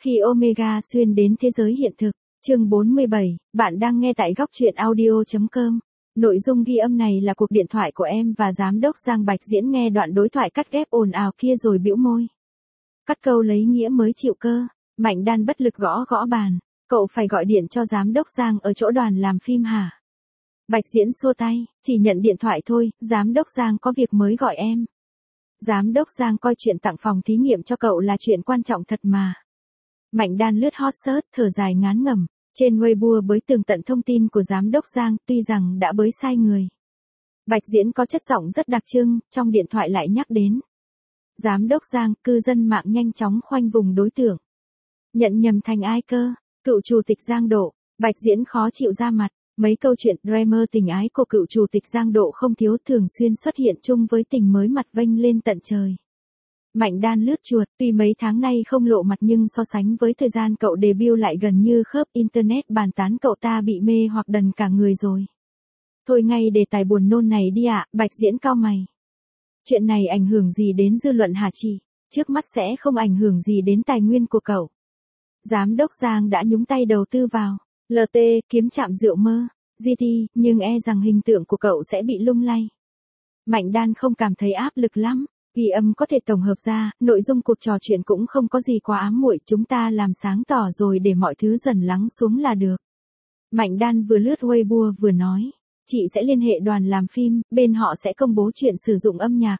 Khi Omega xuyên đến thế giới hiện thực, chương 47, bạn đang nghe tại góc truyện audio.com. Nội dung ghi âm này là cuộc điện thoại của em và giám đốc Giang Bạch Diễn nghe đoạn đối thoại cắt ghép ồn ào kia rồi bĩu môi. Cắt câu lấy nghĩa mới chịu cơ, Mạnh Đan bất lực gõ gõ bàn, cậu phải gọi điện cho giám đốc Giang ở chỗ đoàn làm phim hả? Bạch Diễn xua tay, chỉ nhận điện thoại thôi, giám đốc Giang có việc mới gọi em. Giám đốc Giang coi chuyện tặng phòng thí nghiệm cho cậu là chuyện quan trọng thật mà. Mạnh Đan lướt hot search, thở dài ngán ngẩm, trên Weibo bới tường tận thông tin của giám đốc Giang, tuy rằng đã bới sai người. Bạch Diễn có chất giọng rất đặc trưng, trong điện thoại lại nhắc đến. Giám đốc Giang, cư dân mạng nhanh chóng khoanh vùng đối tượng. Nhận nhầm thành ai cơ? Cựu chủ tịch Giang Độ. Bạch Diễn khó chịu ra mặt, mấy câu chuyện drama tình ái của cựu chủ tịch Giang Độ không thiếu thường xuyên xuất hiện chung với tình mới mặt vênh lên tận trời. Mạnh Đan lướt chuột, tuy mấy tháng nay không lộ mặt nhưng so sánh với thời gian cậu debut lại gần như khớp, internet bàn tán cậu ta bị mê hoặc đần cả người rồi. Thôi ngay đề tài buồn nôn này đi ạ, Bạch Diễn cau mày. Chuyện này ảnh hưởng gì đến dư luận hả chị? Trước mắt sẽ không ảnh hưởng gì đến tài nguyên của cậu. Giám đốc Giang đã nhúng tay đầu tư vào LT, kiếm trạm rượu mơ, GT, nhưng e rằng hình tượng của cậu sẽ bị lung lay. Mạnh Đan không cảm thấy áp lực lắm. Ghi âm có thể tổng hợp ra, nội dung cuộc trò chuyện cũng không có gì quá ám muội, chúng ta làm sáng tỏ rồi để mọi thứ dần lắng xuống là được. Mạnh Đan vừa lướt Weibo vừa nói, chị sẽ liên hệ đoàn làm phim, bên họ sẽ công bố chuyện sử dụng âm nhạc.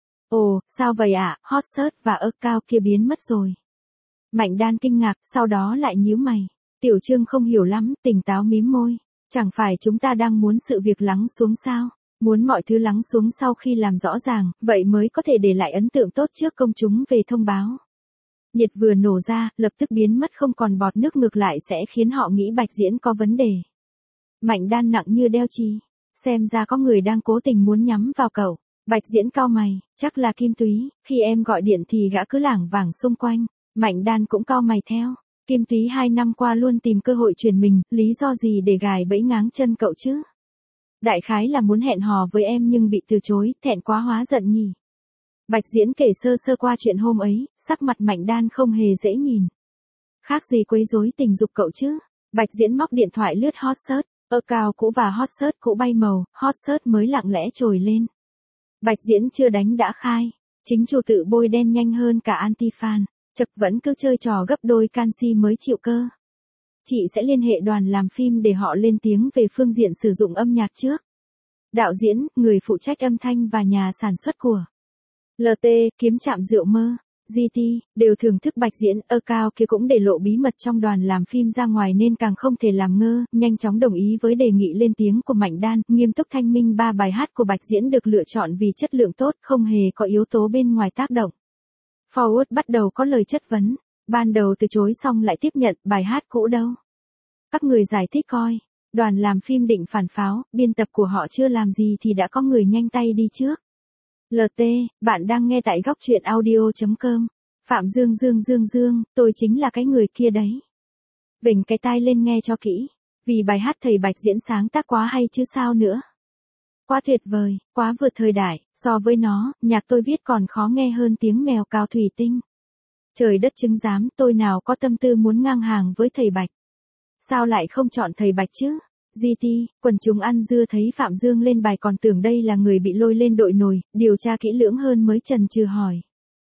Ồ, sao vậy ạ, hot search và account kia biến mất rồi. Mạnh Đan kinh ngạc, sau đó lại nhíu mày. Tiểu Trương không hiểu lắm, tỉnh táo mím môi. Chẳng phải chúng ta đang muốn sự việc lắng xuống sao? Muốn mọi thứ lắng xuống sau khi làm rõ ràng, vậy mới có thể để lại ấn tượng tốt trước công chúng về thông báo. Nhiệt vừa nổ ra, lập tức biến mất không còn bọt nước, ngược lại sẽ khiến họ nghĩ Bạch Diễn có vấn đề. Mạnh Đan nặng như đeo chì. Xem ra có người đang cố tình muốn nhắm vào cậu. Bạch Diễn cau mày, chắc là Kim Túy, khi em gọi điện thì gã cứ lảng vảng xung quanh. Mạnh Đan cũng cau mày theo. Kim Túy 2 năm qua luôn tìm cơ hội truyền mình, lý do gì để gài bẫy ngáng chân cậu chứ? Đại khái là muốn hẹn hò với em nhưng bị từ chối, thẹn quá hóa giận nhỉ. Bạch Diễn kể sơ sơ qua chuyện hôm ấy, sắc mặt Mạnh Đan không hề dễ nhìn. Khác gì quấy rối tình dục cậu chứ? Bạch Diễn móc điện thoại lướt hot search, account cũ và hot search cũ bay màu, hot search mới lặng lẽ trồi lên. Bạch Diễn chưa đánh đã khai, chính chủ tự bôi đen nhanh hơn cả anti-fan, chật vẫn cứ chơi trò gấp đôi canxi mới chịu cơ. Chị sẽ liên hệ đoàn làm phim để họ lên tiếng về phương diện sử dụng âm nhạc trước. Đạo diễn, người phụ trách âm thanh và nhà sản xuất của LT, kiếm trạm rượu mơ, GT, đều thưởng thức Bạch Diễn, account kia cũng để lộ bí mật trong đoàn làm phim ra ngoài nên càng không thể làm ngơ, nhanh chóng đồng ý với đề nghị lên tiếng của Mạnh Đan, nghiêm túc thanh minh 3 bài hát của Bạch Diễn được lựa chọn vì chất lượng tốt, không hề có yếu tố bên ngoài tác động. Forward bắt đầu có lời chất vấn, ban đầu từ chối xong lại tiếp nhận, bài hát cũ đâu? Các người giải thích coi, đoàn làm phim định phản pháo, biên tập của họ chưa làm gì thì đã có người nhanh tay đi trước. LT, bạn đang nghe tại góc truyện audio.com. Phạm Dương, tôi chính là cái người kia đấy. Vểnh cái tai lên nghe cho kỹ, vì bài hát thầy Bạch Diễn sáng tác quá hay chứ sao nữa. Quá tuyệt vời, quá vượt thời đại, so với nó, nhạc tôi viết còn khó nghe hơn tiếng mèo cào thủy tinh. Trời đất chứng giám, tôi nào có tâm tư muốn ngang hàng với thầy Bạch. Sao lại không chọn thầy Bạch chứ? GT, quần chúng ăn dưa thấy Phạm Dương lên bài còn tưởng đây là người bị lôi lên đội nổi, điều tra kỹ lưỡng hơn mới chần chừ hỏi.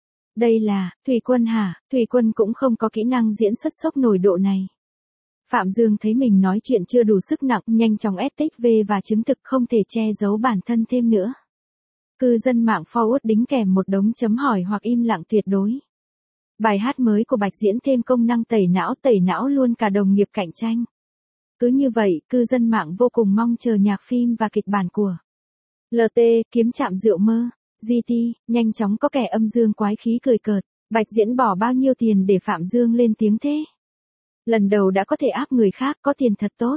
Đây là, Thủy Quân hả? Thủy Quân cũng không có kỹ năng diễn xuất sốc nổi độ này. Phạm Dương thấy mình nói chuyện chưa đủ sức nặng, nhanh chóng ép tích về và chứng thực không thể che giấu bản thân thêm nữa. Cư dân mạng forward đính kèm một đống chấm hỏi hoặc im lặng tuyệt đối. Bài hát mới của Bạch Diễn thêm công năng tẩy não luôn cả đồng nghiệp cạnh tranh. Cứ như vậy, cư dân mạng vô cùng mong chờ nhạc phim và kịch bản của LT, kiếm trạm rượu mơ, GT, nhanh chóng có kẻ âm dương quái khí cười cợt, Bạch Diễn bỏ bao nhiêu tiền để Phạm Dương lên tiếng thế? Lần đầu đã có thể áp người khác, có tiền thật tốt.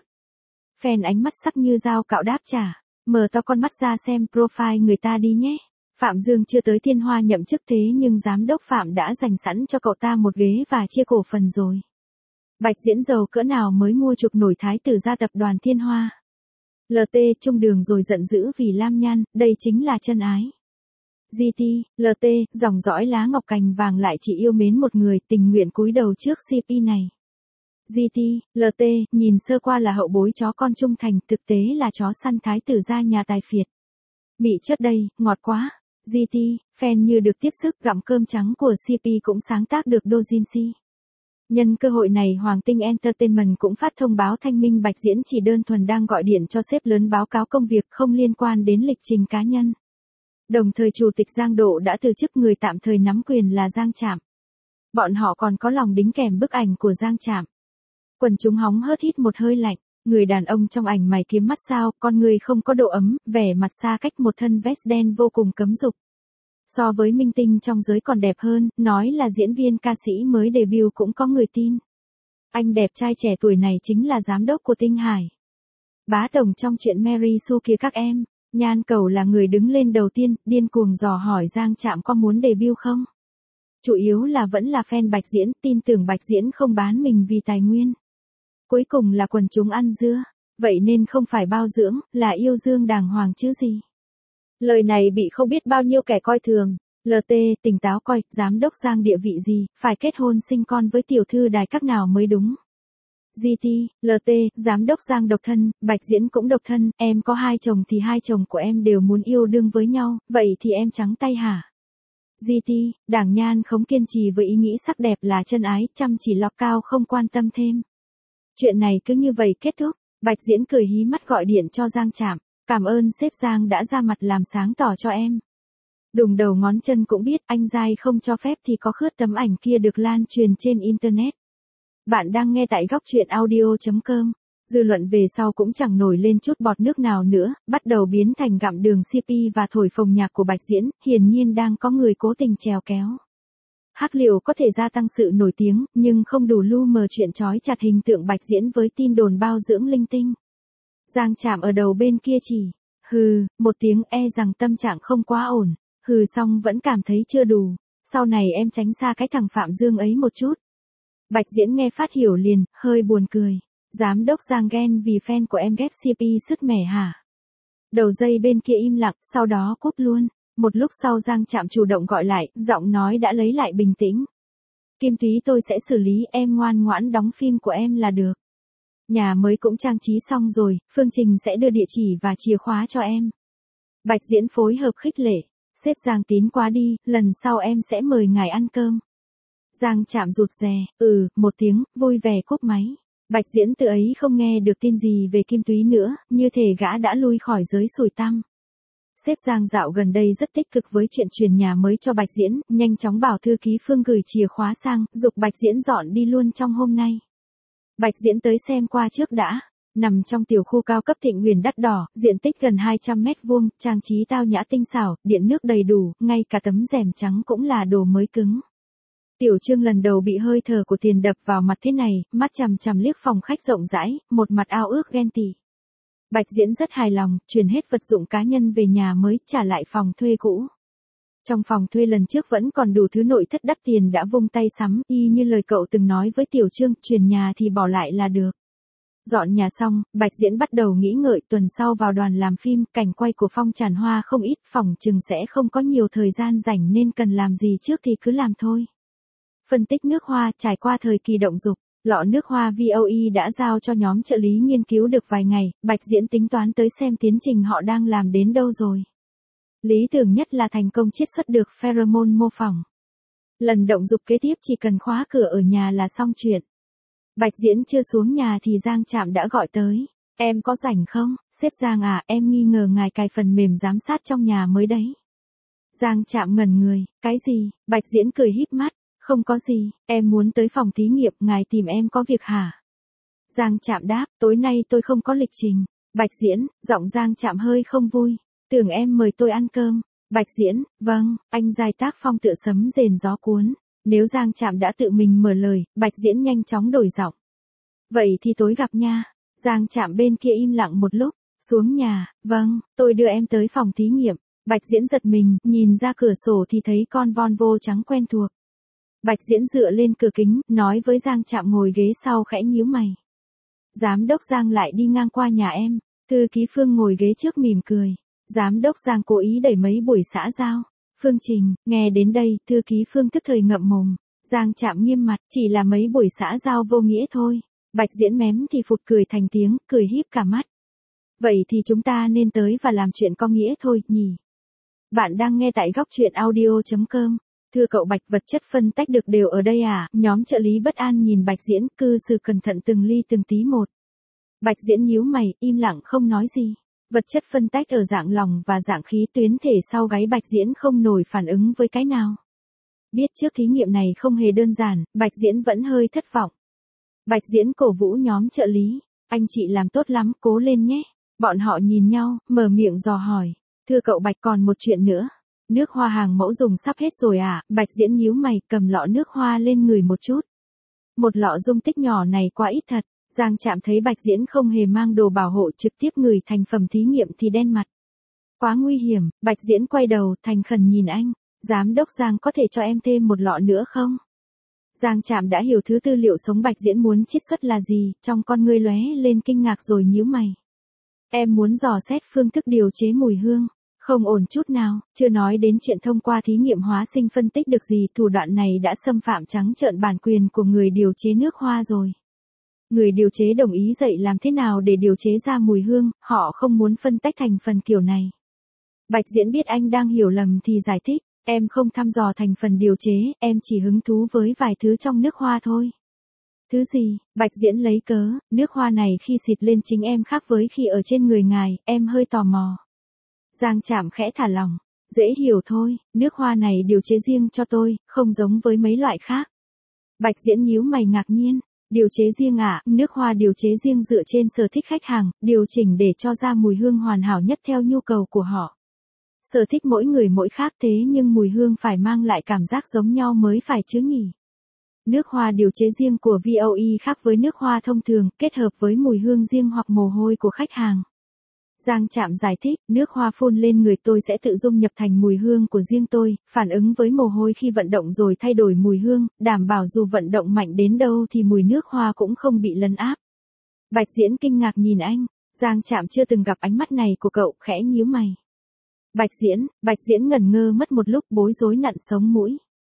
Fan ánh mắt sắc như dao cạo đáp trả, mở to con mắt ra xem profile người ta đi nhé. Phạm Dương chưa tới Thiên Hoa nhậm chức thế nhưng giám đốc Phạm đã dành sẵn cho cậu ta một ghế và chia cổ phần rồi. Bạch Diễn giàu cỡ nào mới mua chuộc nổi thái tử gia tập đoàn Thiên Hoa. LT trung đường rồi giận dữ vì Lam Nhan, đây chính là chân ái. GT, LT, dòng dõi lá ngọc cành vàng lại chỉ yêu mến một người, tình nguyện cúi đầu trước CP này. GT, LT, nhìn sơ qua là hậu bối chó con trung thành, thực tế là chó săn thái tử gia nhà tài phiệt. Mị chất đây, ngọt quá. GT, fan như được tiếp sức gặm cơm trắng của CP cũng sáng tác được doujinshi. Nhân cơ hội này Hoàng Tinh Entertainment cũng phát thông báo thanh minh Bạch Diễn chỉ đơn thuần đang gọi điện cho sếp lớn báo cáo công việc không liên quan đến lịch trình cá nhân. Đồng thời Chủ tịch Giang Độ đã từ chức, người tạm thời nắm quyền là Giang Trạm. Bọn họ còn có lòng đính kèm bức ảnh của Giang Trạm. Quần chúng hóng hớt hít một hơi lạnh, người đàn ông trong ảnh mày kiếm mắt sao, con người không có độ ấm, vẻ mặt xa cách, một thân vest đen vô cùng cấm dục. So với minh tinh trong giới còn đẹp hơn, nói là diễn viên ca sĩ mới debut cũng có người tin. Anh đẹp trai trẻ tuổi này chính là giám đốc của Tinh Hải. Bá tổng trong chuyện Mary Sue kia các em. Nhan Cầu là người đứng lên đầu tiên, điên cuồng dò hỏi Giang Trạm có muốn debut không? Chủ yếu là vẫn là fan Bạch Diễn, tin tưởng Bạch Diễn không bán mình vì tài nguyên. Cuối cùng là quần chúng ăn dưa, vậy nên không phải bao dưỡng, là yêu dương đàng hoàng chứ gì. Lời này bị không biết bao nhiêu kẻ coi thường. LT, tỉnh táo coi, giám đốc Giang địa vị gì, phải kết hôn sinh con với tiểu thư đài các nào mới đúng. GT, LT, giám đốc Giang độc thân, Bạch Diễn cũng độc thân, em có hai chồng thì hai chồng của em đều muốn yêu đương với nhau, vậy thì em trắng tay hả? GT, Đảng Nhan không kiên trì với ý nghĩ sắc đẹp là chân ái, chăm chỉ lọc cao không quan tâm thêm. Chuyện này cứ như vậy kết thúc, Bạch Diễn cười hí mắt gọi điện cho Giang Trạm, cảm ơn sếp Giang đã ra mặt làm sáng tỏ cho em. Đùng đầu ngón chân cũng biết anh dai không cho phép thì có khướt tấm ảnh kia được lan truyền trên Internet. Bạn đang nghe tại góc truyện audio.com. Dư luận về sau cũng chẳng nổi lên chút bọt nước nào nữa, bắt đầu biến thành gặm đường CP và thổi phồng nhạc của Bạch Diễn, hiển nhiên đang có người cố tình trèo kéo. Hắc Liều có thể gia tăng sự nổi tiếng, nhưng không đủ lu mờ chuyện trói chặt hình tượng Bạch Diễn với tin đồn bao dưỡng linh tinh. Giang Trạm ở đầu bên kia chỉ, hừ, một tiếng e rằng tâm trạng không quá ổn, hừ xong vẫn cảm thấy chưa đủ, sau này em tránh xa cái thằng Phạm Dương ấy một chút. Bạch Diễn nghe phát hiểu liền, hơi buồn cười. Giám đốc Giang ghen vì fan của em ghép CP sứt mẻ hả? Đầu dây bên kia im lặng, sau đó cúp luôn. Một lúc sau Giang Trạm chủ động gọi lại, giọng nói đã lấy lại bình tĩnh. Kim Túy tôi sẽ xử lý, em ngoan ngoãn đóng phim của em là được. Nhà mới cũng trang trí xong rồi, Phương Trình sẽ đưa địa chỉ và chìa khóa cho em. Bạch Diễn phối hợp khích lệ. Sếp Giang tín quá đi, lần sau em sẽ mời ngài ăn cơm. Giang Trạm rụt rè, một tiếng, vui vẻ cúp máy. Bạch Diễn từ ấy không nghe được tin gì về Kim Túy nữa, như thể gã đã lui khỏi giới sủi tăm. Sếp Giang dạo gần đây rất tích cực với chuyện chuyển nhà mới cho Bạch Diễn, nhanh chóng bảo thư ký Phương gửi chìa khóa sang, giục Bạch Diễn dọn đi luôn trong hôm nay. Bạch Diễn tới xem qua trước đã. Nằm trong tiểu khu cao cấp Thịnh Huyền đắt đỏ, diện tích gần 200 mét vuông, trang trí tao nhã tinh xảo, điện nước đầy đủ, ngay cả tấm rèm trắng cũng là đồ mới cứng. Tiểu Trương lần đầu bị hơi thở của tiền đập vào mặt thế này, mắt chằm chằm liếc phòng khách rộng rãi, một mặt ao ước ghen tị. Bạch Diễn rất hài lòng, chuyển hết vật dụng cá nhân về nhà mới, trả lại phòng thuê cũ. Trong phòng thuê lần trước vẫn còn đủ thứ nội thất đắt tiền đã vung tay sắm, y như lời cậu từng nói với Tiểu Trương, chuyển nhà thì bỏ lại là được. Dọn nhà xong, Bạch Diễn bắt đầu nghĩ ngợi, tuần sau vào đoàn làm phim, cảnh quay của Phong tràn hoa không ít, phỏng chừng sẽ không có nhiều thời gian rảnh nên cần làm gì trước thì cứ làm thôi. Phân tích nước hoa, trải qua thời kỳ động dục, lọ nước hoa VOE đã giao cho nhóm trợ lý nghiên cứu được vài ngày, Bạch Diễn tính toán tới xem tiến trình họ đang làm đến đâu rồi. Lý tưởng nhất là thành công chiết xuất được pheromone mô phỏng. Lần động dục kế tiếp chỉ cần khóa cửa ở nhà là xong chuyện. Bạch Diễn chưa xuống nhà thì Giang Trạm đã gọi tới. Em có rảnh không? Sếp Giang à, em nghi ngờ ngài cài phần mềm giám sát trong nhà mới đấy. Giang Trạm ngẩn người, cái gì? Bạch Diễn cười híp mắt. Không có gì, em muốn tới phòng thí nghiệm, ngài tìm em có việc hả? Giang Trạm đáp, tối nay tôi không có lịch trình. Bạch Diễn, giọng Giang Trạm hơi không vui. Tưởng em mời tôi ăn cơm. Bạch Diễn, vâng, anh giai tác phong tựa sấm rền gió cuốn. Nếu Giang Trạm đã tự mình mở lời, Bạch Diễn nhanh chóng đổi giọng. Vậy thì tối gặp nha. Giang Trạm bên kia im lặng một lúc, xuống nhà, vâng, tôi đưa em tới phòng thí nghiệm. Bạch Diễn giật mình, nhìn ra cửa sổ thì thấy con Volvo trắng quen thuộc. Bạch Diễn dựa lên cửa kính, nói với Giang Trạm ngồi ghế sau khẽ nhíu mày. Giám đốc Giang lại đi ngang qua nhà em, thư ký Phương ngồi ghế trước mỉm cười. Giám đốc Giang cố ý đẩy mấy buổi xã giao. Phương Trình, nghe đến đây, thư ký Phương tức thời ngậm mồm. Giang Trạm nghiêm mặt, chỉ là mấy buổi xã giao vô nghĩa thôi. Bạch Diễn mém thì phụt cười thành tiếng, cười híp cả mắt. Vậy thì chúng ta nên tới và làm chuyện có nghĩa thôi, nhỉ? Bạn đang nghe tại góc truyện audio.com. Thưa cậu Bạch, vật chất phân tách được đều ở đây à? Nhóm trợ lý bất an nhìn Bạch Diễn, cư xử cẩn thận từng ly từng tí một. Bạch Diễn nhíu mày, im lặng không nói gì. Vật chất phân tách ở dạng lòng và dạng khí tuyến thể sau gáy Bạch Diễn không nổi phản ứng với cái nào. Biết trước thí nghiệm này không hề đơn giản, Bạch Diễn vẫn hơi thất vọng. Bạch Diễn cổ vũ nhóm trợ lý, anh chị làm tốt lắm, cố lên nhé. Bọn họ nhìn nhau, mở miệng dò hỏi. Thưa cậu Bạch, còn một chuyện nữa. Nước hoa hàng mẫu dùng sắp hết rồi à? Bạch Diễn nhíu mày, cầm lọ nước hoa lên người một chút. Một lọ dung tích nhỏ này quá ít thật. Giang Trạm thấy Bạch Diễn không hề mang đồ bảo hộ trực tiếp ngửi thành phẩm thí nghiệm thì đen mặt. Quá nguy hiểm, Bạch Diễn quay đầu thành khẩn nhìn anh. Giám đốc Giang có thể cho em thêm một lọ nữa không? Giang Trạm đã hiểu thứ tư liệu sống Bạch Diễn muốn chiết xuất là gì, trong con ngươi lóe lên kinh ngạc rồi nhíu mày. Em muốn dò xét phương thức điều chế mùi hương. Không ổn chút nào, chưa nói đến chuyện thông qua thí nghiệm hóa sinh phân tích được gì, thủ đoạn này đã xâm phạm trắng trợn bản quyền của người điều chế nước hoa rồi. Người điều chế đồng ý dạy làm thế nào để điều chế ra mùi hương, họ không muốn phân tách thành phần kiểu này. Bạch Diễn biết anh đang hiểu lầm thì giải thích, em không thăm dò thành phần điều chế, em chỉ hứng thú với vài thứ trong nước hoa thôi. Thứ gì? Bạch Diễn lấy cớ, nước hoa này khi xịt lên chính em khác với khi ở trên người ngài, em hơi tò mò. Giang Trạm khẽ thả lỏng, dễ hiểu thôi, nước hoa này điều chế riêng cho tôi, không giống với mấy loại khác. Bạch Diễn nhíu mày ngạc nhiên, điều chế riêng à? Nước hoa điều chế riêng dựa trên sở thích khách hàng, điều chỉnh để cho ra mùi hương hoàn hảo nhất theo nhu cầu của họ. Sở thích mỗi người mỗi khác thế nhưng mùi hương phải mang lại cảm giác giống nhau mới phải chứ nhỉ? Nước hoa điều chế riêng của VOE khác với nước hoa thông thường, kết hợp với mùi hương riêng hoặc mồ hôi của khách hàng. Giang Trạm giải thích, nước hoa phun lên người tôi sẽ tự dung nhập thành mùi hương của riêng tôi, phản ứng với mồ hôi khi vận động rồi thay đổi mùi hương, đảm bảo dù vận động mạnh đến đâu thì mùi nước hoa cũng không bị lấn áp. Bạch Diễn kinh ngạc nhìn anh, Giang Trạm chưa từng gặp ánh mắt này của cậu, khẽ nhíu mày. Bạch Diễn ngẩn ngơ mất một lúc bối rối nặn sống mũi.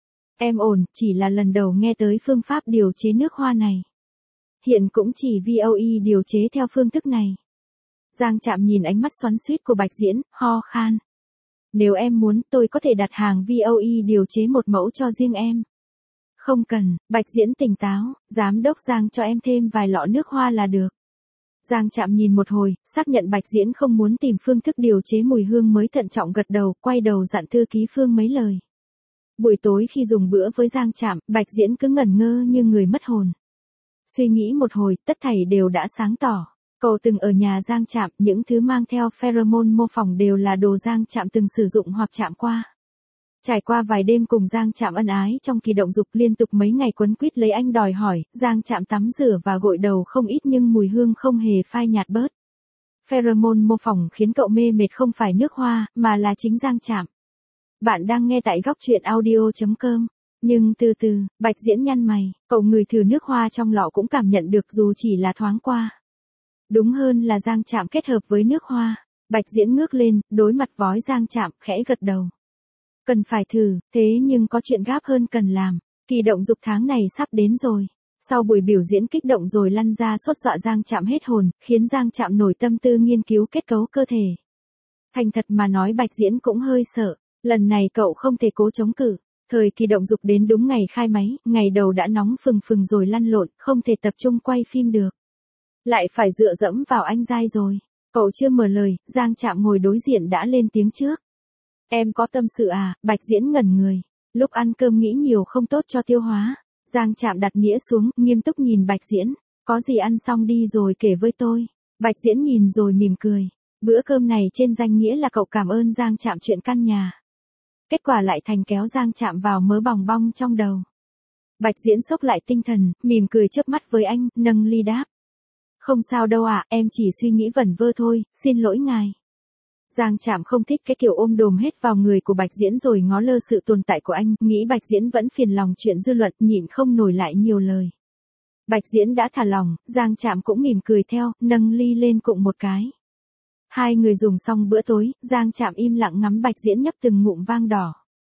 Em ổn, chỉ là lần đầu nghe tới phương pháp điều chế nước hoa này. Hiện cũng chỉ VOE điều chế theo phương thức này. Giang Trạm nhìn ánh mắt xoắn xuýt của Bạch Diễn, ho khan. Nếu em muốn, tôi có thể đặt hàng VOE điều chế một mẫu cho riêng em. Không cần, Bạch Diễn tỉnh táo, giám đốc Giang cho em thêm vài lọ nước hoa là được. Giang Trạm nhìn một hồi, xác nhận Bạch Diễn không muốn tìm phương thức điều chế mùi hương mới thận trọng gật đầu, quay đầu dặn thư ký Phương mấy lời. Buổi tối khi dùng bữa với Giang Trạm, Bạch Diễn cứ ngẩn ngơ như người mất hồn. Suy nghĩ một hồi, tất thảy đều đã sáng tỏ. Cậu từng ở nhà Giang Trạm, những thứ mang theo pheromone mô phỏng đều là đồ Giang Trạm từng sử dụng hoặc chạm qua. Trải qua vài đêm cùng Giang Trạm ân ái trong kỳ động dục liên tục mấy ngày quấn quýt lấy anh đòi hỏi, Giang Trạm tắm rửa và gội đầu không ít nhưng mùi hương không hề phai nhạt bớt. Pheromone mô phỏng khiến cậu mê mệt không phải nước hoa, mà là chính Giang Trạm. Bạn đang nghe tại góc truyện audio.com. Nhưng từ từ, Bạch Diễn nhăn mày, cậu ngửi thử nước hoa trong lọ cũng cảm nhận được dù chỉ là thoáng qua. Đúng hơn là Giang Trạm kết hợp với nước hoa. Bạch Diễn ngước lên, đối mặt với Giang Trạm, khẽ gật đầu. Cần phải thử, thế nhưng có chuyện gấp hơn cần làm. Kỳ động dục tháng này sắp đến rồi. Sau buổi biểu diễn kích động rồi lăn ra sốt dọa Giang Trạm hết hồn, khiến Giang Trạm nổi tâm tư nghiên cứu kết cấu cơ thể. Thành thật mà nói Bạch Diễn cũng hơi sợ. Lần này cậu không thể cố chống cự. Thời kỳ động dục đến đúng ngày khai máy, ngày đầu đã nóng phừng phừng rồi lăn lộn, không thể tập trung quay phim được. Lại phải dựa dẫm vào anh dai rồi. Cậu chưa mở lời, Giang Trạm ngồi đối diện đã lên tiếng trước. Em có tâm sự à? Bạch Diễn ngẩn người. Lúc ăn cơm nghĩ nhiều không tốt cho tiêu hóa. Giang Trạm đặt đĩa xuống, nghiêm túc nhìn Bạch Diễn. Có gì ăn xong đi rồi kể với tôi. Bạch Diễn nhìn rồi mỉm cười. Bữa cơm này trên danh nghĩa là cậu cảm ơn Giang Trạm chuyện căn nhà. Kết quả lại thành kéo Giang Trạm vào mớ bòng bong trong đầu. Bạch Diễn xốc lại tinh thần, mỉm cười chớp mắt với anh, nâng ly đáp. Không sao đâu ạ, em chỉ suy nghĩ vẩn vơ thôi, xin lỗi ngài. Giang Trạm không thích cái kiểu ôm đồm hết vào người của Bạch Diễn rồi ngó lơ sự tồn tại của anh, nghĩ Bạch Diễn vẫn phiền lòng chuyện dư luận, nhịn không nổi lại nhiều lời. Bạch Diễn đã thả lòng, Giang Trạm cũng mỉm cười theo, nâng ly lên cụng một cái. Hai người dùng xong bữa tối, Giang Trạm im lặng ngắm Bạch Diễn nhấp từng ngụm vang đỏ.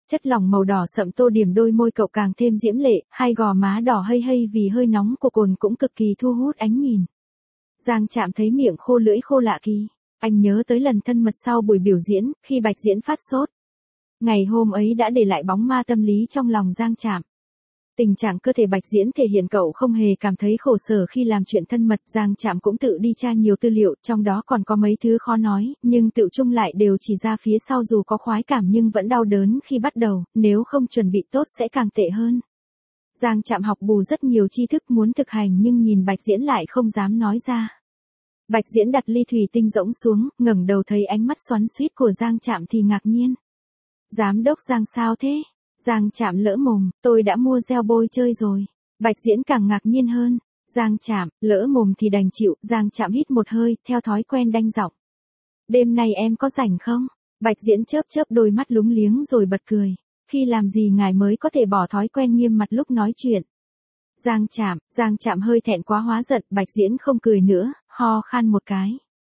Chất lỏng màu đỏ sậm tô điểm đôi môi cậu càng thêm diễm lệ, hai gò má đỏ hây hây vì hơi nóng của cồn cũng cực kỳ thu hút ánh nhìn. Giang Trạm thấy miệng khô lưỡi khô lạ kỳ. Anh nhớ tới lần thân mật sau buổi biểu diễn, khi Bạch Diễn phát sốt. Ngày hôm ấy đã để lại bóng ma tâm lý trong lòng Giang Trạm. Tình trạng cơ thể Bạch Diễn thể hiện cậu không hề cảm thấy khổ sở khi làm chuyện thân mật. Giang Trạm cũng tự đi tra nhiều tư liệu, trong đó còn có mấy thứ khó nói, nhưng tự chung lại đều chỉ ra phía sau dù có khoái cảm nhưng vẫn đau đớn khi bắt đầu, nếu không chuẩn bị tốt sẽ càng tệ hơn. Giang Trạm học bù rất nhiều tri thức muốn thực hành nhưng nhìn Bạch Diễn lại không dám nói ra. Bạch Diễn đặt ly thủy tinh rỗng xuống, ngẩng đầu thấy ánh mắt xoắn xuýt của Giang Trạm thì ngạc nhiên. Giám đốc Giang sao thế? Giang Trạm lỡ mồm, tôi đã mua gel bôi chơi rồi. Bạch Diễn càng ngạc nhiên hơn. Giang Trạm, lỡ mồm thì đành chịu. Giang Trạm hít một hơi, theo thói quen đanh giọng. Đêm nay em có rảnh không? Bạch Diễn chớp chớp đôi mắt lúng liếng rồi bật cười. Khi làm gì ngài mới có thể bỏ thói quen nghiêm mặt lúc nói chuyện? Giang Trạm hơi thẹn quá hóa giận. Bạch Diễn không cười nữa, ho khan một cái.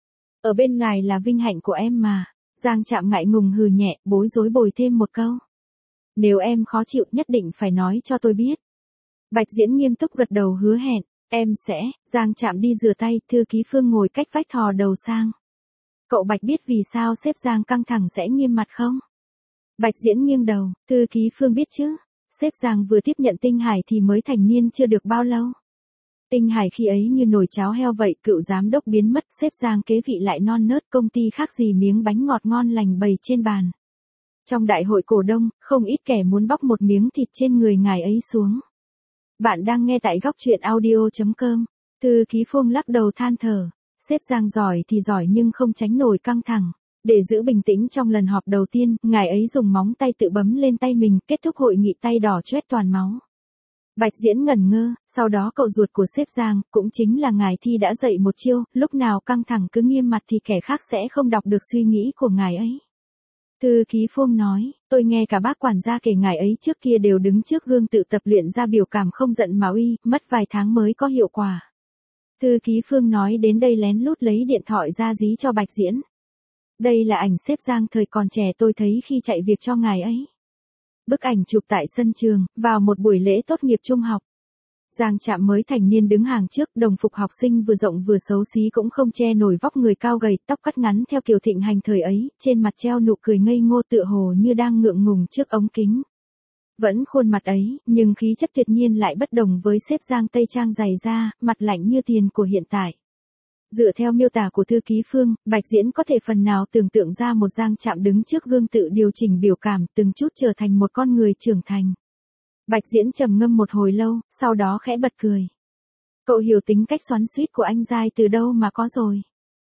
Ở bên ngài là vinh hạnh của em mà. Giang Trạm ngại ngùng hừ nhẹ, bối rối bồi thêm một câu. Nếu em khó chịu nhất định phải nói cho tôi biết. Bạch Diễn nghiêm túc gật đầu hứa hẹn. Em sẽ. Giang Trạm đi rửa tay, thư ký Phương ngồi cách vách thò đầu sang. Cậu Bạch biết vì sao sếp Giang căng thẳng sẽ nghiêm mặt không? Bạch Diễn nghiêng đầu, thư ký Phương biết chứ. Sếp Giang vừa tiếp nhận Tinh Hải thì mới thành niên chưa được bao lâu. Tinh Hải khi ấy như nồi cháo heo vậy, cựu giám đốc biến mất, sếp Giang kế vị lại non nớt, công ty khác gì miếng bánh ngọt ngon lành bày trên bàn. Trong đại hội cổ đông, không ít kẻ muốn bóc một miếng thịt trên người ngài ấy xuống. Bạn đang nghe tại góc truyện audio.com. Thư ký Phương lắc đầu than thở. Sếp Giang giỏi thì giỏi nhưng không tránh nổi căng thẳng. Để giữ bình tĩnh trong lần họp đầu tiên, ngài ấy dùng móng tay tự bấm lên tay mình, kết thúc hội nghị tay đỏ choét toàn máu. Bạch Diễn ngẩn ngơ, sau đó cậu ruột của sếp Giang, cũng chính là ngài Thi đã dạy một chiêu, lúc nào căng thẳng cứ nghiêm mặt thì kẻ khác sẽ không đọc được suy nghĩ của ngài ấy. Thư ký Phương nói, tôi nghe cả bác quản gia kể ngài ấy trước kia đều đứng trước gương tự tập luyện ra biểu cảm không giận mà uy, mất vài tháng mới có hiệu quả. Thư ký Phương nói đến đây lén lút lấy điện thoại ra dí cho Bạch Diễn. Đây là ảnh sếp Giang thời còn trẻ tôi thấy khi chạy việc cho ngài ấy. Bức ảnh chụp tại sân trường, vào một buổi lễ tốt nghiệp trung học. Giang Trạm mới thành niên đứng hàng trước, đồng phục học sinh vừa rộng vừa xấu xí cũng không che nổi vóc người cao gầy, tóc cắt ngắn theo kiểu thịnh hành thời ấy, trên mặt treo nụ cười ngây ngô tựa hồ như đang ngượng ngùng trước ống kính. Vẫn khuôn mặt ấy, nhưng khí chất tuyệt nhiên lại bất đồng với sếp Giang tây trang dày da, mặt lạnh như tiền của hiện tại. Dựa theo miêu tả của thư ký Phương, Bạch Diễn có thể phần nào tưởng tượng ra một Giang Trạm đứng trước gương tự điều chỉnh biểu cảm, từng chút trở thành một con người trưởng thành. Bạch Diễn trầm ngâm một hồi lâu, sau đó khẽ bật cười. Cậu hiểu tính cách xoắn xuýt của anh Giai từ đâu mà có rồi.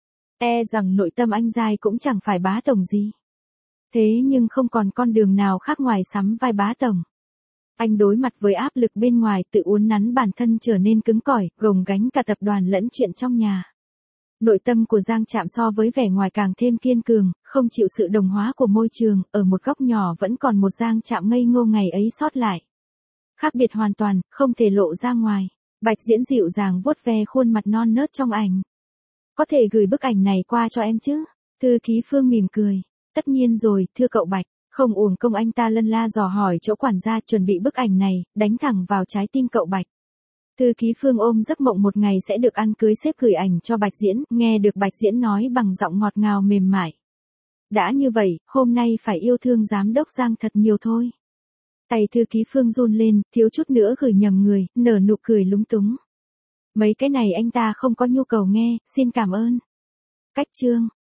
E rằng nội tâm anh Giai cũng chẳng phải bá tổng gì. Thế nhưng không còn con đường nào khác ngoài sắm vai bá tổng. Anh đối mặt với áp lực bên ngoài, tự uốn nắn bản thân trở nên cứng cỏi, gồng gánh cả tập đoàn lẫn chuyện trong nhà. Nội tâm của Giang Trạm so với vẻ ngoài càng thêm kiên cường, không chịu sự đồng hóa của môi trường, ở một góc nhỏ vẫn còn một Giang Trạm ngây ngô ngày ấy sót lại. Khác biệt hoàn toàn, không thể lộ ra ngoài. Bạch Diễn dịu dàng vuốt ve khuôn mặt non nớt trong ảnh. Có thể gửi bức ảnh này qua cho em chứ? Thư ký Phương mỉm cười. Tất nhiên rồi, thưa cậu Bạch. Không uổng công anh ta lân la dò hỏi chỗ quản gia chuẩn bị bức ảnh này, đánh thẳng vào trái tim cậu Bạch. Thư ký Phương ôm giấc mộng một ngày sẽ được ăn cưới sếp gửi ảnh cho Bạch Diễn, nghe được Bạch Diễn nói bằng giọng ngọt ngào mềm mại. Đã như vậy, hôm nay phải yêu thương giám đốc Giang thật nhiều thôi. Tay thư ký Phương run lên, thiếu chút nữa gửi nhầm người, nở nụ cười lúng túng. Mấy cái này anh ta không có nhu cầu nghe, xin cảm ơn. Cách chương.